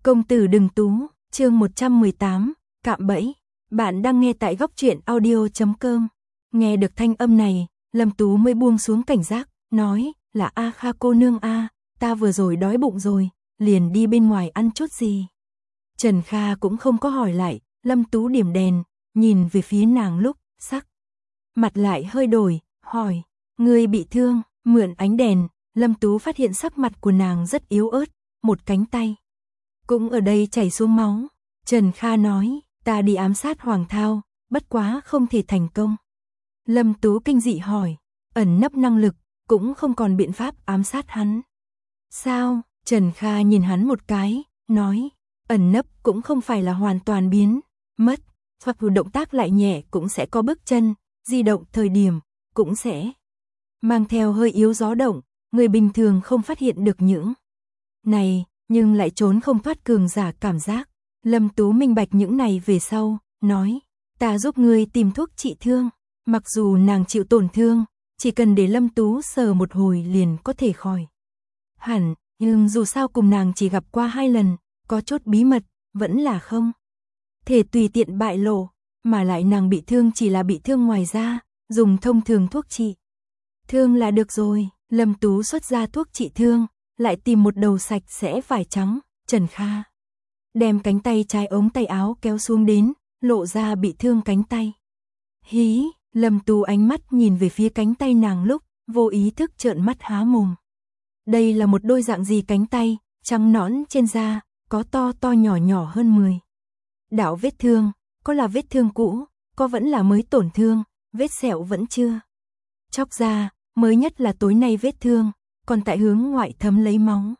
Công tử đừng tú, chương 118, cạm bẫy. Bạn đang nghe tại góc truyện audio.com. Nghe được thanh âm này, Lâm Tú mới buông xuống cảnh giác, nói, là A Kha cô nương a, ta vừa rồi đói bụng rồi, liền đi bên ngoài ăn chút gì. Trần Kha cũng không có hỏi lại, Lâm Tú điểm đèn, nhìn về phía nàng lúc, sắc. Mặt lại hơi đổi, hỏi, ngươi bị thương, mượn ánh đèn, Lâm Tú phát hiện sắc mặt của nàng rất yếu ớt, một cánh tay cũng ở đây chảy xuống máu. Trần Kha nói, ta đi ám sát Hoàng Thao, bất quá không thể thành công. Lâm Tú kinh dị hỏi, ẩn nấp năng lực, cũng không còn biện pháp ám sát hắn. Sao? Trần Kha nhìn hắn một cái, nói, ẩn nấp cũng không phải là hoàn toàn biến mất, hoặc động tác lại nhẹ cũng sẽ có bước chân, di động thời điểm, cũng sẽ mang theo hơi yếu gió động, người bình thường không phát hiện được những này, nhưng lại trốn không thoát cường giả cảm giác. Lâm Tú minh bạch những này về sau, nói, ta giúp ngươi tìm thuốc trị thương, mặc dù nàng chịu tổn thương, chỉ cần để Lâm Tú sờ một hồi liền có thể khỏi hẳn, nhưng dù sao cùng nàng chỉ gặp qua 2 lần, có chút bí mật, vẫn là không thể tùy tiện bại lộ, mà lại nàng bị thương chỉ là bị thương ngoài da, dùng thông thường thuốc trị thương là được rồi. Lâm Tú xuất ra thuốc trị thương, lại tìm một đầu sạch sẽ vải trắng. Trần Kha đem cánh tay trái ống tay áo kéo xuống đến, lộ ra bị thương cánh tay. Hí, Lâm Tú ánh mắt nhìn về phía cánh tay nàng lúc, vô ý thức trợn mắt há mồm. Đây là một đôi dạng gì cánh tay, trắng nõn trên da, có to to nhỏ nhỏ hơn 10 đạo vết thương, có là vết thương cũ, có vẫn là mới tổn thương, vết sẹo vẫn chưa chóc ra, mới nhất là tối nay vết thương, còn tại hướng ngoại thấm lấy máu.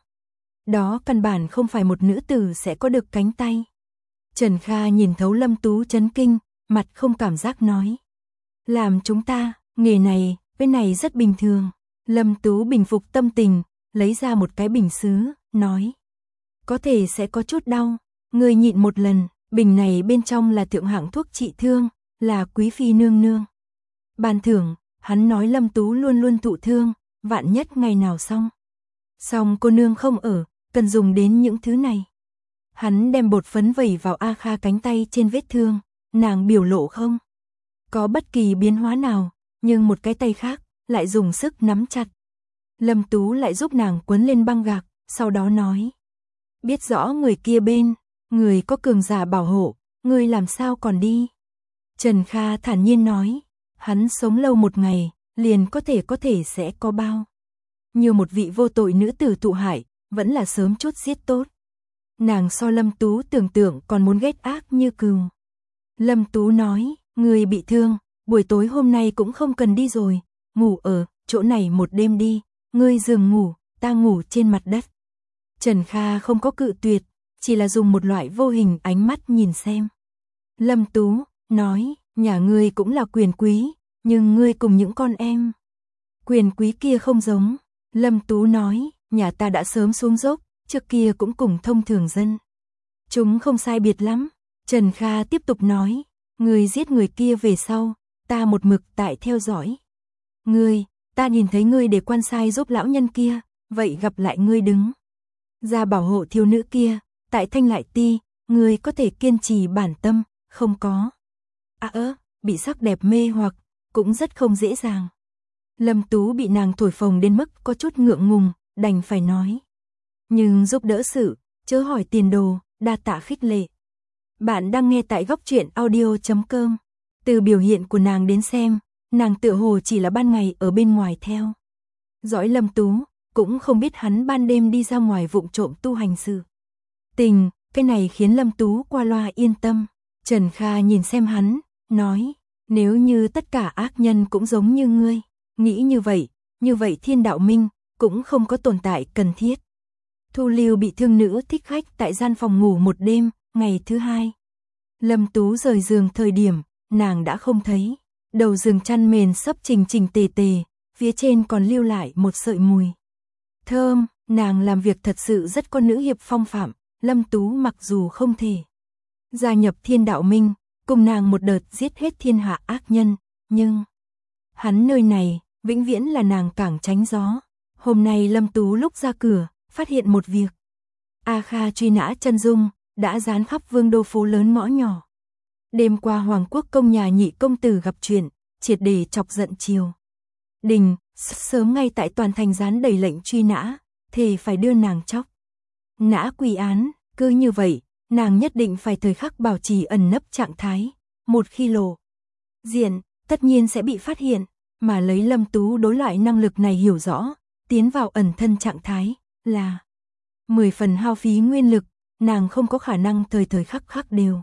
Đó căn bản không phải một nữ tử sẽ có được cánh tay. Trần Kha nhìn thấu Lâm Tú chấn kinh, mặt không cảm giác nói, làm chúng ta, nghề này, bên này rất bình thường. Lâm Tú bình phục tâm tình, lấy ra một cái bình sứ, nói, có thể sẽ có chút đau, ngươi nhịn một lần, bình này bên trong là thượng hạng thuốc trị thương, là quý phi nương nương ban thưởng. Hắn nói Lâm Tú luôn luôn thụ thương, vạn nhất ngày nào xong cô nương không ở, cần dùng đến những thứ này. Hắn đem bột phấn vẩy vào A Kha cánh tay trên vết thương, nàng biểu lộ không có bất kỳ biến hóa nào, nhưng một cái tay khác lại dùng sức nắm chặt. Lâm Tú lại giúp nàng quấn lên băng gạc, sau đó nói, biết rõ người kia bên, người có cường giả bảo hộ, người làm sao còn đi. Trần Kha thản nhiên nói, hắn sống lâu một ngày, liền có thể sẽ có bao như một vị vô tội nữ tử thụ hại, vẫn là sớm chút giết tốt. Nàng so Lâm Tú tưởng tượng còn muốn ghét ác như cừu. Lâm Tú nói, người bị thương, buổi tối hôm nay cũng không cần đi rồi, ngủ ở chỗ này một đêm đi, ngươi giường ngủ, ta ngủ trên mặt đất. Trần Kha không có cự tuyệt, chỉ là dùng một loại vô hình ánh mắt nhìn xem. Lâm Tú nói, nhà ngươi cũng là quyền quý, nhưng ngươi cùng những con em quyền quý kia không giống. Lâm Tú nói, nhà ta đã sớm xuống dốc, trước kia cũng cùng thông thường dân chúng không sai biệt lắm. Trần Kha tiếp tục nói, ngươi giết người kia về sau, ta một mực tại theo dõi ngươi, ta nhìn thấy ngươi để quan sai giúp lão nhân kia, vậy gặp lại ngươi đứng ra bảo hộ thiếu nữ kia, tại Thanh Lại Ti, ngươi có thể kiên trì bản tâm, không có bị sắc đẹp mê hoặc, cũng rất không dễ dàng. Lâm Tú bị nàng thổi phồng đến mức có chút ngượng ngùng, đành phải nói, nhưng giúp đỡ sự, chớ hỏi tiền đồ, đa tạ khích lệ. Bạn đang nghe tại góc truyện audio.com. Từ biểu hiện của nàng đến xem, nàng tựa hồ chỉ là ban ngày ở bên ngoài theo dõi Lâm Tú, cũng không biết hắn ban đêm đi ra ngoài vụng trộm tu hành sự tình. Cái này khiến Lâm Tú qua loa yên tâm. Trần Kha nhìn xem hắn, nói, nếu như tất cả ác nhân cũng giống như ngươi, nghĩ như vậy Thiên Đạo Minh cũng không có tồn tại cần thiết. Thu lưu bị thương nữ thích khách tại gian phòng ngủ một đêm. Ngày thứ 2, Lâm Tú rời giường thời điểm, nàng đã không thấy. Đầu giường chăn mền sấp chỉnh tề tề, phía trên còn lưu lại một sợi mùi thơm. Nàng làm việc thật sự rất có nữ hiệp phong phạm. Lâm Tú mặc dù không thể gia nhập Thiên Đạo Minh, cùng nàng một đợt giết hết thiên hạ ác nhân, nhưng hắn nơi này, vĩnh viễn là nàng cảng tránh gió. Hôm nay Lâm Tú lúc ra cửa, phát hiện một việc. A Kha truy nã chân dung, đã dán khắp vương đô phố lớn ngõ nhỏ. Đêm qua Hoàng Quốc công nhà nhị công tử gặp chuyện, triệt để chọc giận triều đình, sớm ngay tại toàn thành dán đầy lệnh truy nã, thề phải đưa nàng chóc nã quy án, cứ như vậy, nàng nhất định phải thời khắc bảo trì ẩn nấp trạng thái, một khi lộ diện, tất nhiên sẽ bị phát hiện, mà lấy Lâm Tú đối loại năng lực này hiểu rõ, tiến vào ẩn thân trạng thái, là 10 phần hao phí nguyên lực, nàng không có khả năng thời thời khắc khắc đều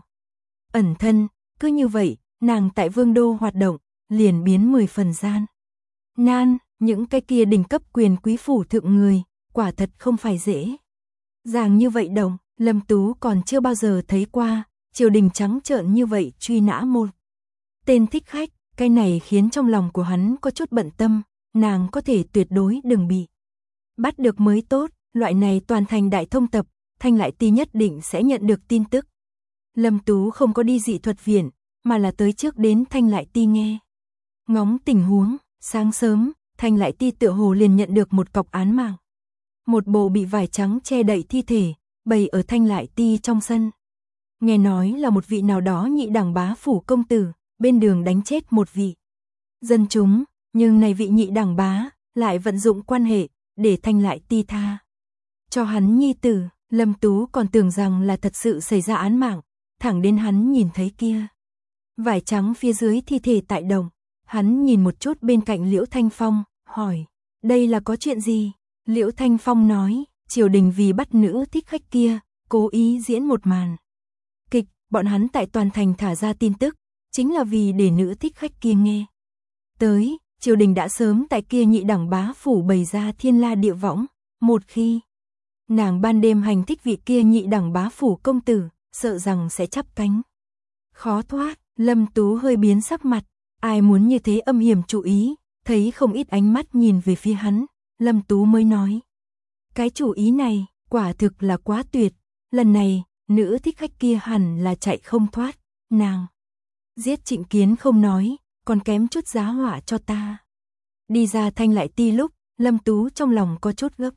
ẩn thân, cứ như vậy, nàng tại vương đô hoạt động, liền biến 10 phần gian nan, những cái kia đỉnh cấp quyền quý phủ thượng người, quả thật không phải dễ dàng như vậy đâu. Lâm Tú còn chưa bao giờ thấy qua, triều đình trắng trợn như vậy truy nã một tên thích khách, cái này khiến trong lòng của hắn có chút bận tâm, nàng có thể tuyệt đối đừng bị bắt được mới tốt, loại này toàn thành đại thông tập, Thanh Lại Ti nhất định sẽ nhận được tin tức. Lâm Tú không có đi dị thuật viện, mà là tới trước đến Thanh Lại Ti nghe ngóng tình huống, sáng sớm, Thanh Lại Ti tựa hồ liền nhận được một cọc án mạng. Một bộ bị vải trắng che đậy thi thể, bày ở Thanh Lại Ti trong sân. Nghe nói là một vị nào đó nhị đẳng bá phủ công tử, bên đường đánh chết một vị dân chúng, nhưng này vị nhị đẳng bá lại vận dụng quan hệ để Thanh Lại Ti tha cho hắn nhi tử. Lâm Tú còn tưởng rằng là thật sự xảy ra án mạng, thẳng đến hắn nhìn thấy kia vải trắng phía dưới thi thể tại đồng, hắn nhìn một chút bên cạnh Liễu Thanh Phong, hỏi, đây là có chuyện gì? Liễu Thanh Phong nói, triều đình vì bắt nữ thích khách kia, cố ý diễn một màn kịch, bọn hắn tại toàn thành thả ra tin tức, chính là vì để nữ thích khách kia nghe tới, triều đình đã sớm tại kia nhị đẳng bá phủ bày ra thiên la địa võng, một khi nàng ban đêm hành thích vị kia nhị đẳng bá phủ công tử, sợ rằng sẽ chắp cánh khó thoát. Lâm Tú hơi biến sắc mặt, ai muốn như thế âm hiểm chủ ý, thấy không ít ánh mắt nhìn về phía hắn, Lâm Tú mới nói, cái chủ ý này, quả thực là quá tuyệt, lần này, nữ thích khách kia hẳn là chạy không thoát, nàng giết Trịnh Kiến không nói, còn kém chút giá họa cho ta. Đi ra Thanh Lại Ti lúc, Lâm Tú trong lòng có chút gấp.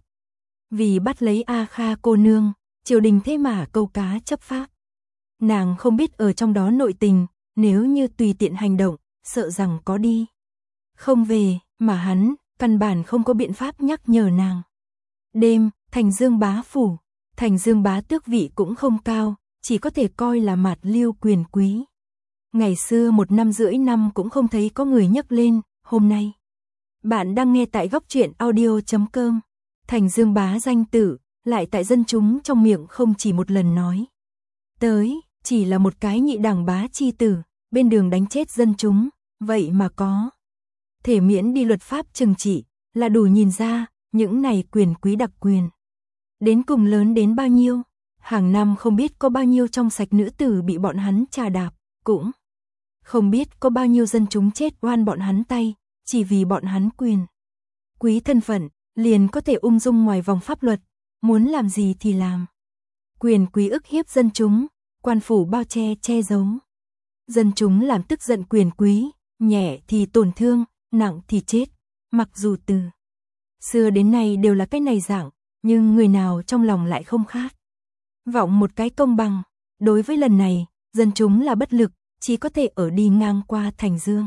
Vì bắt lấy A Kha cô nương, triều đình thế mà câu cá chấp pháp. Nàng không biết ở trong đó nội tình, nếu như tùy tiện hành động, sợ rằng có đi không về, mà hắn, căn bản không có biện pháp nhắc nhở nàng. Đêm, Thành Dương bá phủ, Thành Dương bá tước vị cũng không cao, chỉ có thể coi là mạt lưu quyền quý. Ngày xưa 1 năm rưỡi năm cũng không thấy có người nhắc lên, hôm nay. Bạn đang nghe tại góc truyện audio.com. Thành Dương bá danh tử, lại tại dân chúng trong miệng không chỉ một lần nói tới, chỉ là một cái nhị đẳng bá chi tử, bên đường đánh chết dân chúng, vậy mà có thể miễn đi luật pháp trừng trị, là đủ nhìn ra, những này quyền quý đặc quyền. Đến cùng lớn đến bao nhiêu, hàng năm không biết có bao nhiêu trong sạch nữ tử bị bọn hắn trà đạp, cũng không biết có bao nhiêu dân chúng chết oan bọn hắn tay, chỉ vì bọn hắn quyền quý thân phận, liền có thể ung dung ngoài vòng pháp luật, muốn làm gì thì làm. Quyền quý ức hiếp dân chúng, quan phủ bao che che giấu. Dân chúng làm tức giận quyền quý, nhẹ thì tổn thương, nặng thì chết, mặc dù từ xưa đến nay đều là cái này dạng, nhưng người nào trong lòng lại không khát vọng một cái công bằng. Đối với lần này, dân chúng là bất lực, chỉ có thể ở đi ngang qua Thành Dương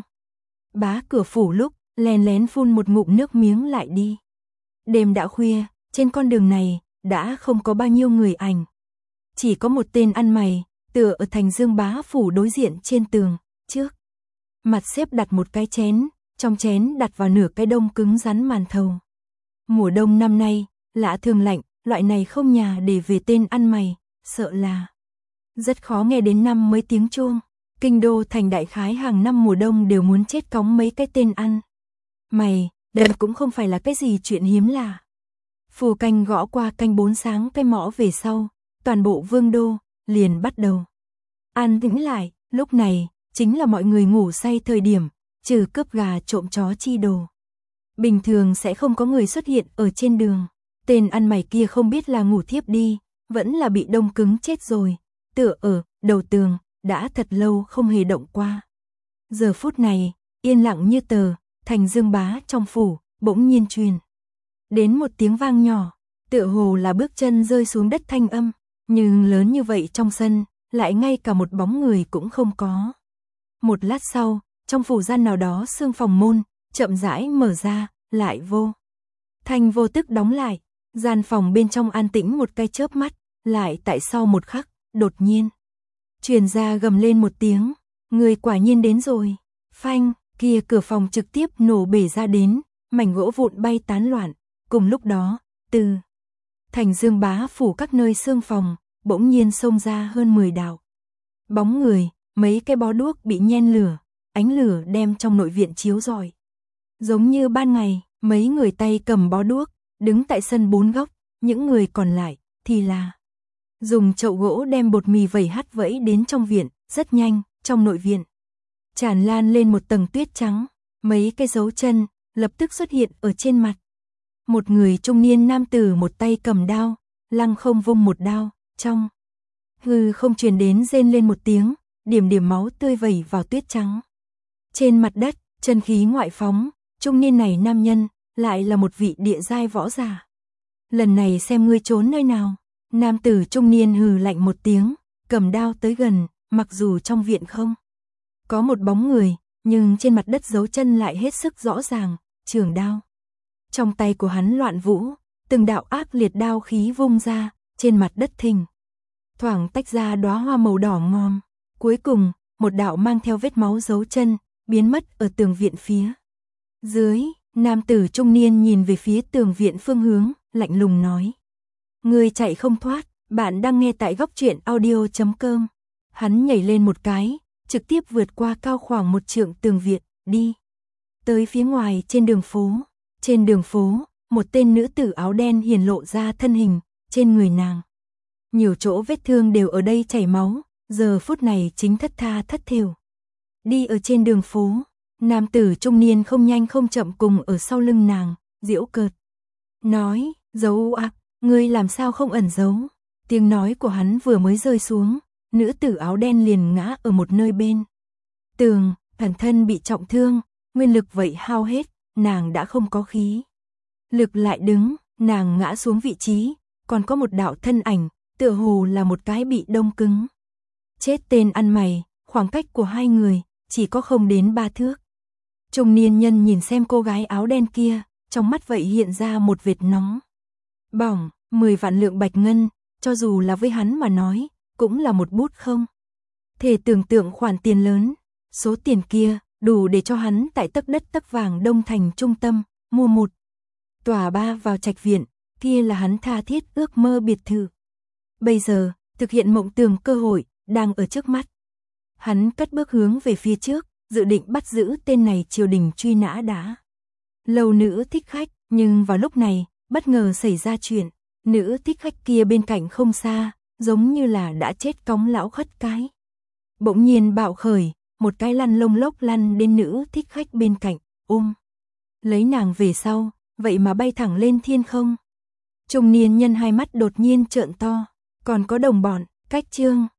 bá cửa phủ lúc, lén lén phun một ngụm nước miếng lại đi. Đêm đã khuya, trên con đường này, đã không có bao nhiêu người ảnh. Chỉ có một tên ăn mày, tựa ở Thành Dương bá phủ đối diện trên tường, trước mặt xếp đặt một cái chén, trong chén đặt vào nửa cái đông cứng rắn màn thầu. Mùa đông năm nay, lạ thường lạnh, loại này không nhà để về tên ăn mày, sợ là rất khó nghe đến năm mấy tiếng chuông. Kinh đô thành đại khái hàng năm mùa đông đều muốn chết cóng mấy cái tên ăn mày, đây cũng không phải là cái gì chuyện hiếm lạ. Phù canh gõ qua canh 4 sáng cái mõ về sau, toàn bộ vương đô liền bắt đầu an tĩnh lại. Lúc này chính là mọi người ngủ say thời điểm, trừ cướp gà trộm chó chi đồ, bình thường sẽ không có người xuất hiện ở trên đường. Tên ăn mày kia không biết là ngủ thiếp đi, vẫn là bị đông cứng chết rồi, tựa ở đầu tường, đã thật lâu không hề động qua. Giờ phút này, yên lặng như tờ, Thành Dương bá trong phủ, bỗng nhiên truyền đến một tiếng vang nhỏ, tựa hồ là bước chân rơi xuống đất thanh âm, nhưng lớn như vậy trong sân, lại ngay cả một bóng người cũng không có. Một lát sau, trong phủ gian nào đó xương phòng môn, chậm rãi mở ra, lại vô thanh vô tức đóng lại, gian phòng bên trong an tĩnh một cái chớp mắt, lại tại sau một khắc, đột nhiên truyền ra gầm lên một tiếng, người quả nhiên đến rồi. Phanh, kia cửa phòng trực tiếp nổ bể ra đến, mảnh gỗ vụn bay tán loạn, cùng lúc đó, từ thành Dương Bá phủ các nơi xương phòng, bỗng nhiên xông ra hơn 10 đạo bóng người, mấy cái bó đuốc bị nhen lửa, ánh lửa đem trong nội viện chiếu rọi. Giống như ban ngày, mấy người tay cầm bó đuốc, đứng tại sân bốn góc, những người còn lại thì là dùng chậu gỗ đem bột mì vẩy hắt vẫy đến trong viện, rất nhanh, trong nội viện tràn lan lên một tầng tuyết trắng, mấy cái dấu chân lập tức xuất hiện ở trên mặt. Một người trung niên nam tử một tay cầm đao, lăng không vung một đao, trong hư không truyền đến rên lên một tiếng, điểm điểm máu tươi vẩy vào tuyết trắng. Trên mặt đất, chân khí ngoại phóng, trung niên này nam nhân, lại là một vị địa giai võ giả. Lần này xem ngươi trốn nơi nào. Nam tử trung niên hừ lạnh một tiếng, cầm đao tới gần, mặc dù trong viện không có một bóng người, nhưng trên mặt đất dấu chân lại hết sức rõ ràng, trường đao. Trong tay của hắn loạn vũ, từng đạo ác liệt đao khí vung ra, trên mặt đất thình thoảng tách ra đóa hoa màu đỏ ngòm. Cuối cùng, một đạo mang theo vết máu dấu chân, biến mất ở tường viện phía dưới. Nam tử trung niên nhìn về phía tường viện phương hướng, lạnh lùng nói. Người chạy không thoát, bạn đang nghe tại góc truyện audio.com. Hắn nhảy lên một cái, trực tiếp vượt qua cao khoảng 1 trượng tường viện, đi tới phía ngoài trên đường phố. Trên đường phố, một tên nữ tử áo đen hiển lộ ra thân hình, trên người nàng nhiều chỗ vết thương đều ở đây chảy máu, giờ phút này chính thất tha thất thểu. Đi ở trên đường phố, nam tử trung niên không nhanh không chậm cùng ở sau lưng nàng, giễu cợt nói, giấu ác, ngươi làm sao không ẩn giấu. Tiếng nói của hắn vừa mới rơi xuống, nữ tử áo đen liền ngã ở một nơi bên tường, bản thân bị trọng thương, nguyên lực vậy hao hết, nàng đã không có khí lực lại đứng. Nàng ngã xuống vị trí, còn có một đạo thân ảnh, tựa hồ là một cái bị đông cứng chết tên ăn mày. Khoảng cách của hai người chỉ có không đến 3 thước. Trung niên nhân nhìn xem cô gái áo đen kia, trong mắt vậy hiện ra một vệt nóng bỏng. 10 vạn lượng bạch ngân, cho dù là với hắn mà nói, cũng là một bút không thể tưởng tượng khoản tiền lớn. Số tiền kia đủ để cho hắn tại tấc đất tấc vàng Đông Thành trung tâm mua một tòa 3 vào trạch viện, kia là hắn tha thiết ước mơ biệt thự. Bây giờ, thực hiện mộng tưởng cơ hội đang ở trước mắt. Hắn cất bước hướng về phía trước, dự định bắt giữ tên này triều đình truy nã đã lâu nữ thích khách, nhưng vào lúc này, bất ngờ xảy ra chuyện. Nữ thích khách kia bên cạnh không xa, giống như là đã chết cóng lão khất cái. Bỗng nhiên bạo khởi, một cái lăn lông lốc lăn đến nữ thích khách bên cạnh, lấy nàng về sau, vậy mà bay thẳng lên thiên không. Trung niên nhân hai mắt đột nhiên trợn to, còn có đồng bọn, cách chương